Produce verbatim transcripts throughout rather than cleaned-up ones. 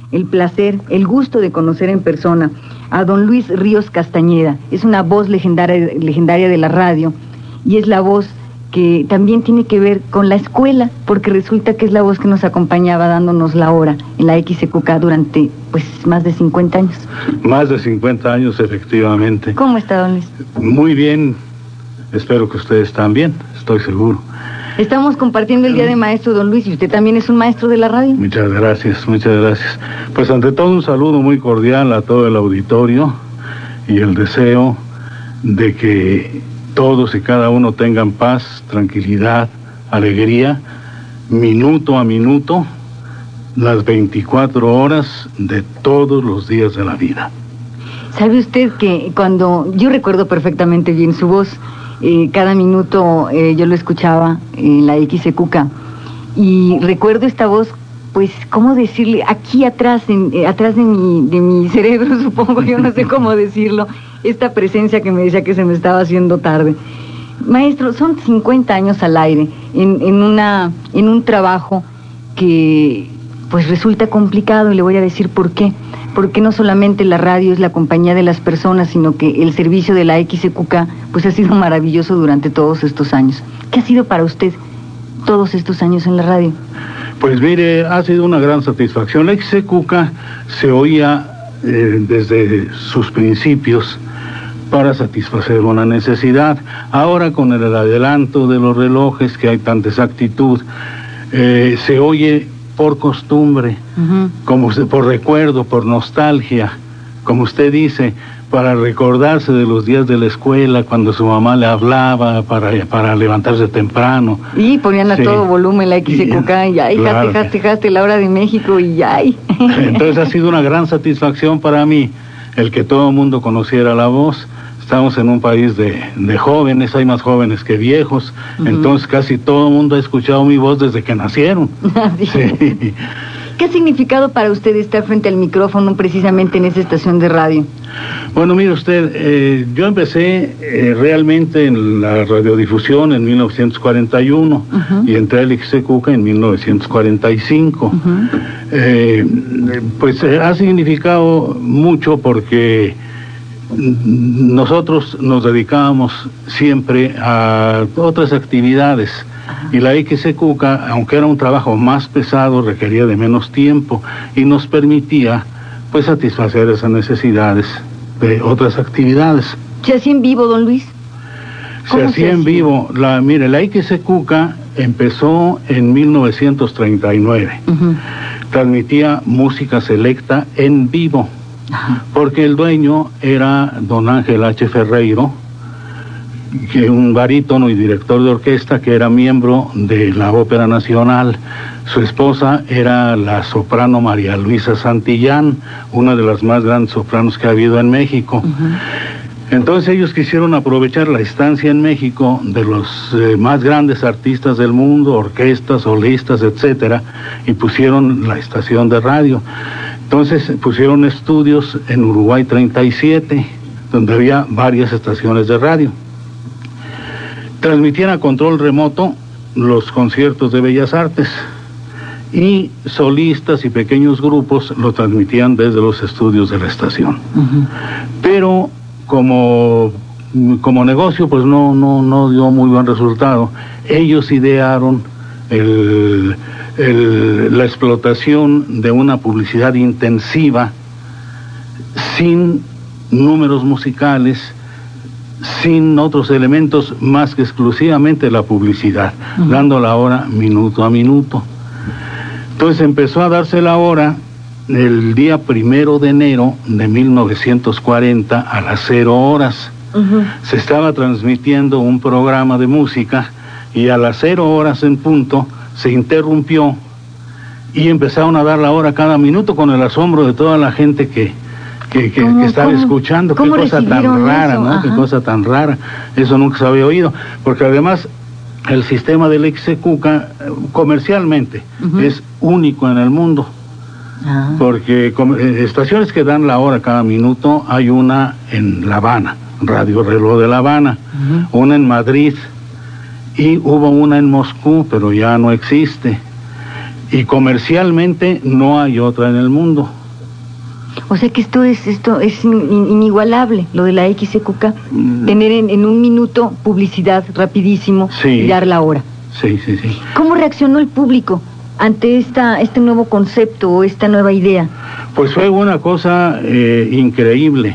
el placer, el gusto de conocer en persona a don Luis Ríos Castañeda. Es una voz legendaria, legendaria de la radio, y es la voz que también tiene que ver con la escuela, porque resulta que es la voz que nos acompañaba dándonos la hora en la X C Q K durante, pues, más de cincuenta años. Más de cincuenta años, efectivamente. ¿Cómo está, don Luis? Muy bien, espero que ustedes también, estoy seguro. Estamos compartiendo el Día de Maestro, don Luis, y usted también es un maestro de la radio. Muchas gracias, muchas gracias. Pues ante todo un saludo muy cordial a todo el auditorio y el deseo de que todos y cada uno tengan paz, tranquilidad, alegría, minuto a minuto, las veinticuatro horas de todos los días de la vida. ¿Sabe usted que cuando yo recuerdo perfectamente bien su voz? Eh, cada minuto eh, yo lo escuchaba en la X C Q K y recuerdo esta voz, pues, ¿cómo decirle? Aquí atrás, en, eh, atrás de mi, de mi cerebro, supongo, yo no sé cómo decirlo, esta presencia que me decía que se me estaba haciendo tarde. Maestro, son cincuenta años al aire, en, en, una, en un trabajo que, pues, resulta complicado, y le voy a decir por qué. Porque no solamente la radio es la compañía de las personas, sino que el servicio de la X C Q K pues ha sido maravilloso durante todos estos años. ¿Qué ha sido para usted todos estos años en la radio? Pues mire, ha sido una gran satisfacción. La X C Q K se oía eh, desde sus principios para satisfacer una necesidad. Ahora, con el adelanto de los relojes, que hay tanta exactitud, eh, se oye por costumbre, uh-huh. como usted, por recuerdo, por nostalgia, como usted dice, para recordarse de los días de la escuela, cuando su mamá le hablaba para, para levantarse temprano. Y ponían a sí. todo volumen la X C Q K, y, y ay, claro. jaste, jaste, jaste, la hora de México, y ay. Entonces ha sido una gran satisfacción para mí el que todo el mundo conociera la voz. Estamos en un país de, de jóvenes, hay más jóvenes que viejos, uh-huh. entonces casi todo el mundo ha escuchado mi voz desde que nacieron. Sí. ¿Qué ha significado para usted estar frente al micrófono precisamente en esa estación de radio? Bueno, mire usted, eh, yo empecé eh, realmente en la radiodifusión en mil novecientos cuarenta y uno uh-huh. y entré al X C Q K en mil novecientos cuarenta y cinco. Uh-huh. eh, pues eh, ha significado mucho porque nosotros nos dedicábamos siempre a otras actividades, y la X C Q K, aunque era un trabajo más pesado, requería de menos tiempo y nos permitía pues satisfacer esas necesidades de otras actividades. ¿Se hacía en vivo, don Luis? Se hacía en vivo. La, mire, la X C Q K empezó en mil novecientos treinta y nueve. Uh-huh. Transmitía música selecta en vivo. Ajá. Porque el dueño era don Ángel H. Ferreiro, que un barítono y director de orquesta que era miembro de la Ópera Nacional. Su esposa era la soprano María Luisa Santillán, una de las más grandes sopranos que ha habido en México. Uh-huh. Entonces ellos quisieron aprovechar la estancia en México de los eh, más grandes artistas del mundo, orquestas, solistas, etcétera, y pusieron la estación de radio. Entonces pusieron estudios en Uruguay treinta y siete, donde había varias estaciones de radio. Transmitían a control remoto los conciertos de Bellas Artes, y solistas y pequeños grupos lo transmitían desde los estudios de la estación. Uh-huh. Pero como, como negocio, pues no, no, no dio muy buen resultado. Ellos idearon el... El, la explotación de una publicidad intensiva, sin números musicales, sin otros elementos más que exclusivamente la publicidad, uh-huh. dando la hora minuto a minuto. Entonces empezó a darse la hora el día primero de enero de mil novecientos cuarenta a las cero horas. Uh-huh. Se estaba transmitiendo un programa de música, y a las cero horas en punto se interrumpió y empezaron a dar la hora cada minuto, con el asombro de toda la gente que, que, que, que estaba ¿cómo, escuchando. Qué cosa tan rara, eso? ¿No? Ajá. Qué cosa tan rara. Eso nunca se había oído. Porque además el sistema del X C Q K comercialmente uh-huh. es único en el mundo. Ah. Porque estaciones que dan la hora cada minuto, hay una en La Habana, Radio Reloj de La Habana, uh-huh. una en Madrid, y hubo una en Moscú, pero ya no existe. y comercialmente no hay otra en el mundo. O sea que esto es esto es in, inigualable, lo de la X C Q K, mm. tener en, en un minuto publicidad rapidísimo, sí, y dar la hora. Sí, sí, sí. ¿Cómo reaccionó el público ante esta este nuevo concepto o esta nueva idea? Pues fue una cosa eh, increíble,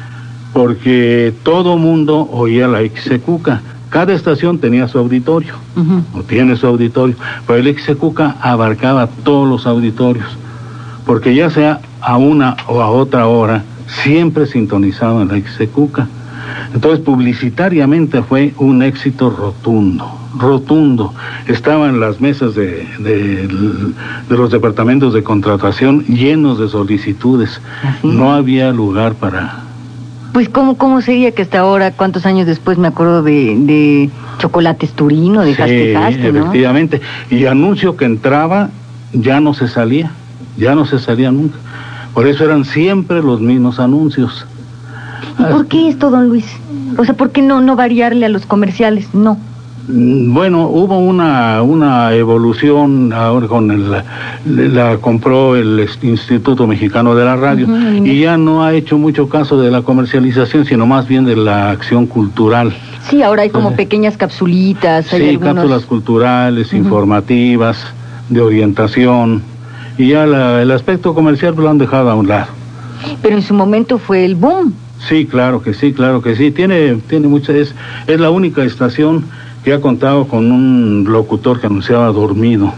porque todo mundo oía la X C Q K. Cada estación tenía su auditorio, uh-huh. o tiene su auditorio, pero el X C Q K abarcaba todos los auditorios, porque ya sea a una o a otra hora, siempre sintonizaban la X C Q K. Entonces, publicitariamente fue un éxito rotundo, rotundo. Estaban las mesas de, de, de los departamentos de contratación llenos de solicitudes. ¿Así? No había lugar para... Pues, ¿cómo, cómo sería que hasta ahora, cuántos años después, me acuerdo de, de Chocolates Turino, de Jaste Jaste, ¿no? Efectivamente. Y anuncio que entraba, ya no se salía, ya no se salía nunca. Por eso eran siempre los mismos anuncios. ¿Y por qué esto, don Luis? O sea, ¿por qué no, no variarle a los comerciales? No. Bueno, hubo una una evolución ahora con el, la compró el Instituto Mexicano de la Radio, uh-huh. y ya no ha hecho mucho caso de la comercialización, sino más bien de la acción cultural. Sí, ahora hay como eh, pequeñas capsulitas. Hay sí, algunos... cápsulas culturales, uh-huh. informativas, de orientación, y ya la, el aspecto comercial lo han dejado a un lado. Pero en su momento fue el boom. Sí, claro que sí, claro que sí. Tiene, tiene mucha, es, es la única estación que ha contado con un locutor que anunciaba dormido.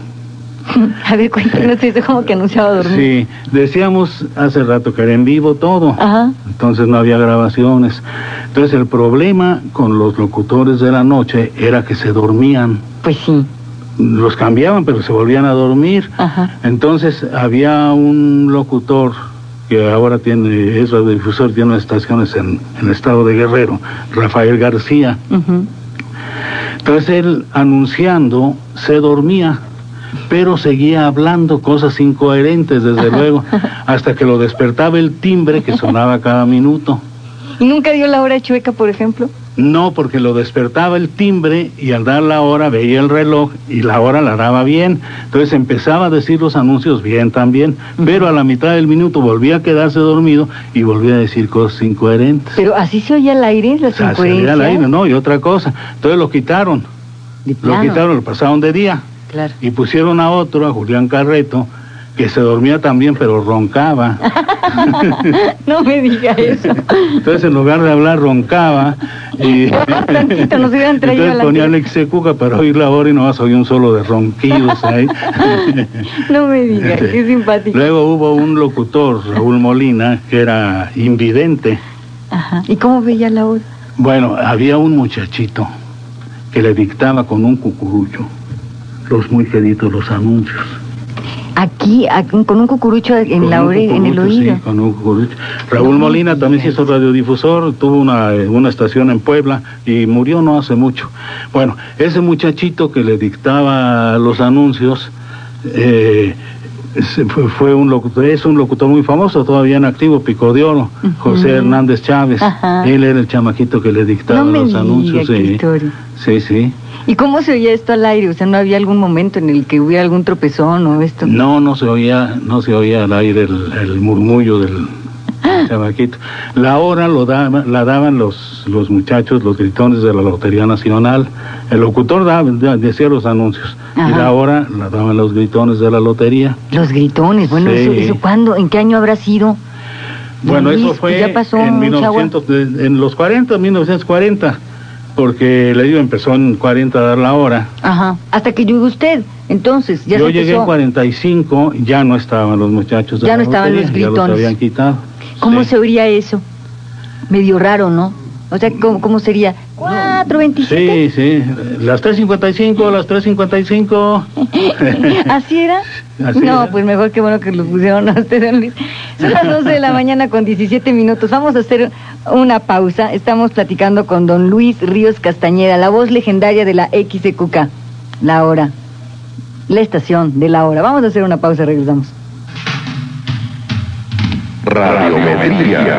A ver, cuéntanos eso, ¿cómo que anunciaba dormido? Sí, decíamos hace rato que era en vivo todo. Ajá. Entonces no había grabaciones. Entonces el problema con los locutores de la noche era que se dormían. Pues sí. Los cambiaban, pero se volvían a dormir. Ajá. Entonces había un locutor que ahora tiene, es radiodifusor, tiene estaciones en, en el estado de Guerrero, Rafael García. Uh-huh. Entonces él, anunciando, se dormía, pero seguía hablando cosas incoherentes, desde Ajá. luego, hasta que lo despertaba el timbre que sonaba cada minuto. ¿Y nunca dio la hora chueca, por ejemplo? No, porque lo despertaba el timbre y al dar la hora veía el reloj y la hora la daba bien. Entonces empezaba a decir los anuncios bien también, uh-huh. pero a la mitad del minuto volvía a quedarse dormido y volvía a decir cosas incoherentes. ¿Pero así se oía al aire, las incoherencias? Se oía al aire, no, y otra cosa. Entonces lo quitaron, lo quitaron, lo pasaron de día. Claro. Y pusieron a otro, a Julián Carreto, que se dormía también, pero roncaba. No me diga eso. Entonces, en lugar de hablar, roncaba. Y tantito, nos hubieran traído. Entonces ponía Alex Secuca para oír la hora y nomás oí un solo de ronquidos ahí. No me diga, qué simpático. Luego hubo un locutor, Raúl Molina, que era invidente. Ajá. ¿Y cómo veía la hora? Bueno, había un muchachito que le dictaba con un cucurucho los muy queridos los anuncios. Aquí, aquí, con un cucurucho en con la oreja, en el oído. Sí, con un cucurucho. Raúl no, Molina también se hizo radiodifusor, tuvo una, una estación en Puebla y murió no hace mucho. Bueno, ese muchachito que le dictaba los anuncios, eh, fue, fue un locutor, es un locutor muy famoso, todavía en activo, Pico de Oro, uh-huh. José Hernández Chávez. Ajá. Él era el chamaquito que le dictaba no los diga, anuncios. Sí, sí, sí. ¿Y cómo se oía esto al aire? O sea, ¿no había algún momento en el que hubiera algún tropezón o esto? No, no se oía, no se oía al aire el, el murmullo del chamaquito. La hora lo daba, la daban los, los muchachos, los gritones de la Lotería Nacional. El locutor daba, decía los anuncios. Ajá. Y la hora la daban los gritones de la lotería. Los gritones, bueno, sí. ¿eso, eso cuándo? ¿En qué año habrá sido? Bueno, Luis, eso fue ya pasó en, mil novecientos, en los cuarenta, mil novecientos cuarenta. Porque le digo, empezó en cuarenta a dar la hora. Ajá, hasta que llegó usted, entonces, ya Yo se llegué empezó... en cuarenta y cinco, ya no estaban los muchachos de Ya la no estaban lotería, los gritones. Ya los habían quitado. ¿Cómo sí. se oiría eso? Medio raro, ¿no? O sea, ¿cómo, cómo sería? ¿cuatro veintisiete? Sí, sí, las tres cincuenta y cinco, las tres cincuenta y cinco. ¿Así era? Así no, era. Pues mejor que bueno que los pusieron a usted, don Luis. Son las doce de la mañana con diecisiete minutos. Vamos a hacer una pausa. Estamos platicando con don Luis Ríos Castañeda, la voz legendaria de la X C Q K. La hora. La estación de la hora. Vamos a hacer una pausa, regresamos.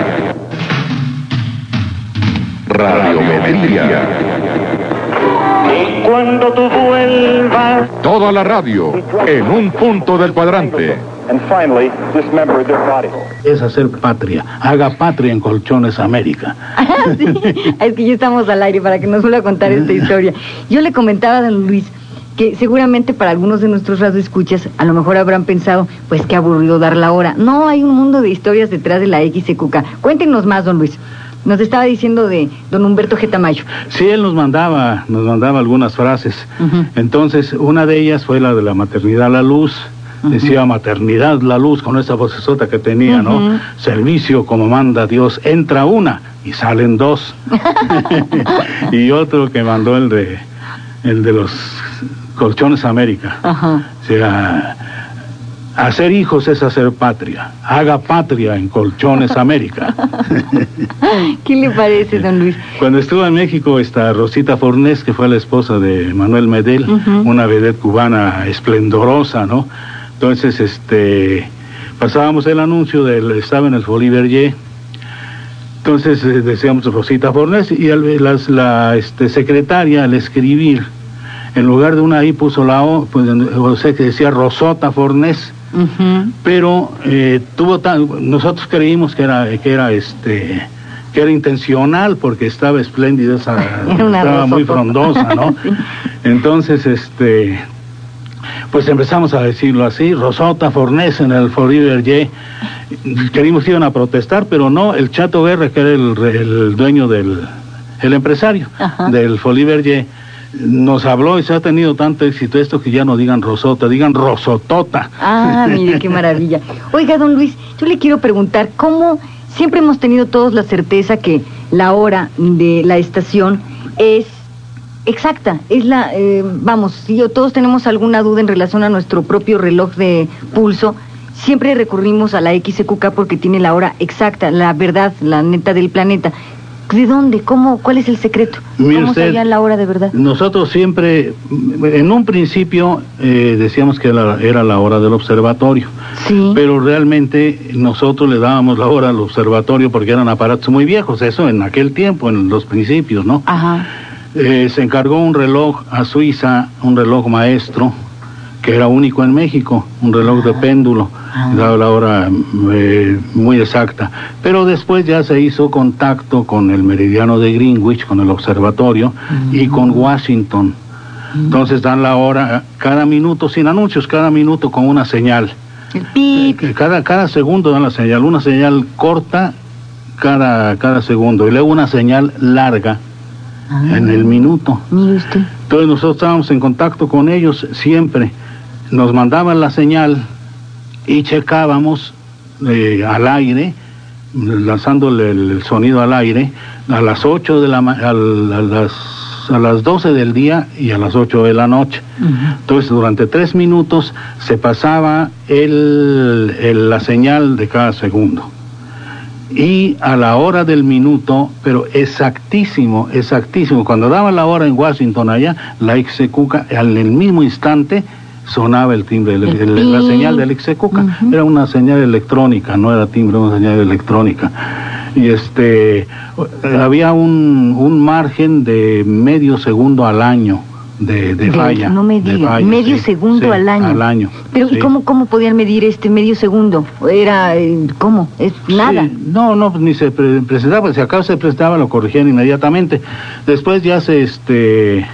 Radiometría. Radiometría. Y cuando tú vuelvas... Toda la radio en un punto del cuadrante. And finally, dismember their body. Es hacer patria. Haga patria en Colchones América. Sí, es que ya estamos al aire para que nos vuelva a contar esta historia. Yo le comentaba a don Luis que seguramente para algunos de nuestros radioescuchas a lo mejor habrán pensado, pues qué aburrido dar la hora. No, hay un mundo de historias detrás de la X C Q K. Cuéntenos más, don Luis. Nos estaba diciendo de don Humberto G. Tamayo. Sí, él nos mandaba, nos mandaba algunas frases. Uh-huh. Entonces, una de ellas fue la de la maternidad a la luz. Uh-huh. Decía maternidad la luz, con esa vocesota que tenía, uh-huh. ¿no? Servicio como manda Dios, entra una y salen dos. Y otro que mandó el de el de los Colchones América. Uh-huh. O sea, hacer hijos es hacer patria. Haga patria en Colchones América. ¿Qué le parece, don Luis? Cuando estuvo en México, esta Rosita Fornés, que fue la esposa de Manuel Medel, uh-huh. una vedette cubana esplendorosa, ¿no? Entonces, este, pasábamos el anuncio del, estaba en el Folie Bergère. Entonces eh, decíamos Rosita Fornés y el, las, la este, secretaria al escribir, en lugar de una I puso la O, pues, o sea que decía Rosota Fornés. Uh-huh. Pero eh, tuvo tan, nosotros creímos que era que era este que era intencional porque estaba espléndida esa, estaba muy frondosa, ¿no? Sí. Entonces, este, pues empezamos a decirlo así, Rosota Fornés en el Folie Bergère. Creímos que iban a protestar, pero no, el Chato Guerra, que era el, el dueño del, el empresario uh-huh. del Folie Bergère, nos habló y se ha tenido tanto éxito esto que ya no digan Rosota, digan Rosotota. Ah, mire, qué maravilla. Oiga, don Luis, yo le quiero preguntar, ¿cómo siempre hemos tenido todos la certeza que la hora de la estación es exacta? Es la, eh, vamos, si todos tenemos alguna duda en relación a nuestro propio reloj de pulso, siempre recurrimos a la X C Q K porque tiene la hora exacta, la verdad, la neta del planeta. ¿De dónde? ¿Cómo? ¿Cuál es el secreto? Mire ¿Cómo usted, sabían la hora de verdad? Nosotros siempre, en un principio, eh, decíamos que la, era la hora del observatorio. Sí. Pero realmente nosotros le dábamos la hora al observatorio porque eran aparatos muy viejos, eso en aquel tiempo, en los principios, ¿no? Ajá. Eh, se encargó un reloj a Suiza, un reloj maestro, que era único en México, un reloj ah. de péndulo, ah. daba la hora eh, muy exacta. Pero después ya se hizo contacto con el meridiano de Greenwich, con el observatorio, mm. y con Washington. Mm. Entonces dan la hora cada minuto, sin anuncios, cada minuto con una señal. El pip. Eh, cada, cada segundo dan la señal, una señal corta cada, cada segundo, y luego una señal larga ah. en el minuto. Mire usted. Entonces nosotros estábamos en contacto con ellos siempre. Nos mandaban la señal y checábamos eh, al aire, lanzándole el sonido al aire, a las ocho de la ma- a, las, a las doce del día y a las ocho de la noche. Uh-huh. Entonces, durante tres minutos se pasaba el, el, la señal de cada segundo. Y a la hora del minuto, pero exactísimo, exactísimo, cuando daba la hora en Washington allá, la X C Q K, en el mismo instante, sonaba el timbre, el, el, la señal del X C Q K. Uh-huh. Era una señal electrónica, no era timbre, una señal electrónica. Y este, había un, un margen de medio segundo al año de, de falla. No me diga, falla, medio sí, segundo sí, al año. Al año. Pero sí. ¿y cómo, cómo podían medir este medio segundo? Era, ¿cómo? Es nada. Sí, no, no, ni se pre- presentaba, si acaso se prestaba, lo corregían inmediatamente. Después ya se, este...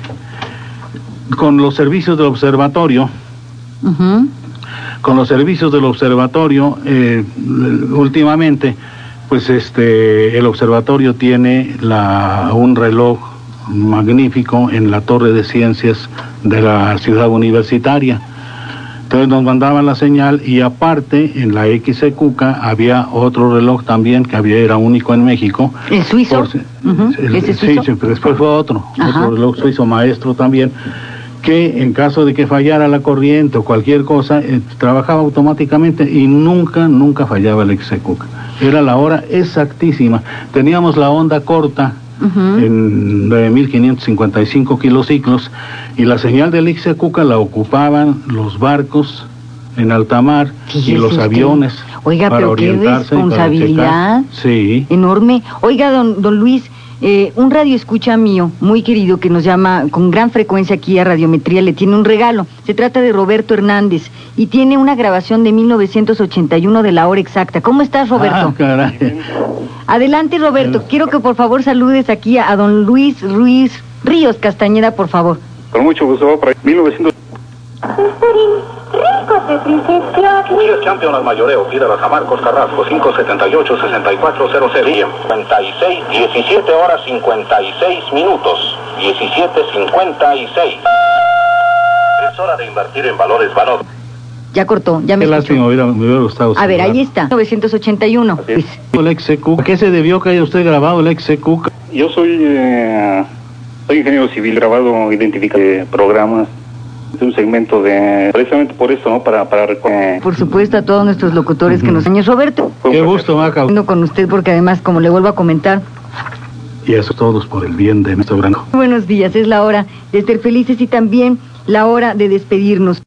con los servicios del observatorio, uh-huh. con los servicios del observatorio, eh, últimamente, pues este, el observatorio tiene la, un reloj magnífico en la Torre de Ciencias de la ciudad universitaria. Entonces nos mandaban la señal y aparte en la X C Q K había otro reloj también que había, era único en México. ¿El suizo? Por, uh-huh. el, ¿Ese sí, suizo? sí, pero después fue otro, Ajá. otro reloj suizo maestro también, que en caso de que fallara la corriente o cualquier cosa, eh, trabajaba automáticamente y nunca, nunca fallaba el X C Q K. Era la hora exactísima. Teníamos la onda corta, uh-huh. en nueve mil quinientos cincuenta y cinco kilociclos, y la señal del X C Q K la ocupaban los barcos en alta mar y los usted. aviones. Oiga, para pero qué responsabilidad sí. enorme. Oiga, don, don Luis, Eh, un radioescucha mío, muy querido, que nos llama con gran frecuencia aquí a Radiometría, le tiene un regalo. Se trata de Roberto Hernández y tiene una grabación de mil novecientos ochenta y uno de la hora exacta. ¿Cómo estás, Roberto? Ah, caray. Adelante, Roberto. Quiero que por favor saludes aquí a, a don Luis Ruiz Ríos Castañeda, por favor. Con mucho gusto, para mil novecientos... Muchas Champions Mayoreo, pídalas a Marcos Carrasco, cinco setenta y ocho, sesenta y cuatro cero cero. cincuenta y seis, diecisiete horas cincuenta y seis minutos, diecisiete cincuenta y seis. Es hora de invertir en valores valor. Ya cortó, ya me Qué escuchó. lástima, hubiera, me hubiera gustado. A ver, saludar. ahí está, mil novecientos ochenta y uno. Pues, El ex C Q. ¿A qué se debió que haya usted grabado el ex C Q? Yo soy, eh, soy ingeniero civil, grabado, identificado de programas. Es un segmento de... Precisamente por eso, ¿no? Para... para eh, por supuesto, a todos nuestros locutores que nos años. Roberto, Qué gusto, Maca. ando con usted porque además, como le vuelvo a comentar, Y eso todos por el bien de nuestro branco. buenos días, es la hora de ser felices y también la hora de despedirnos.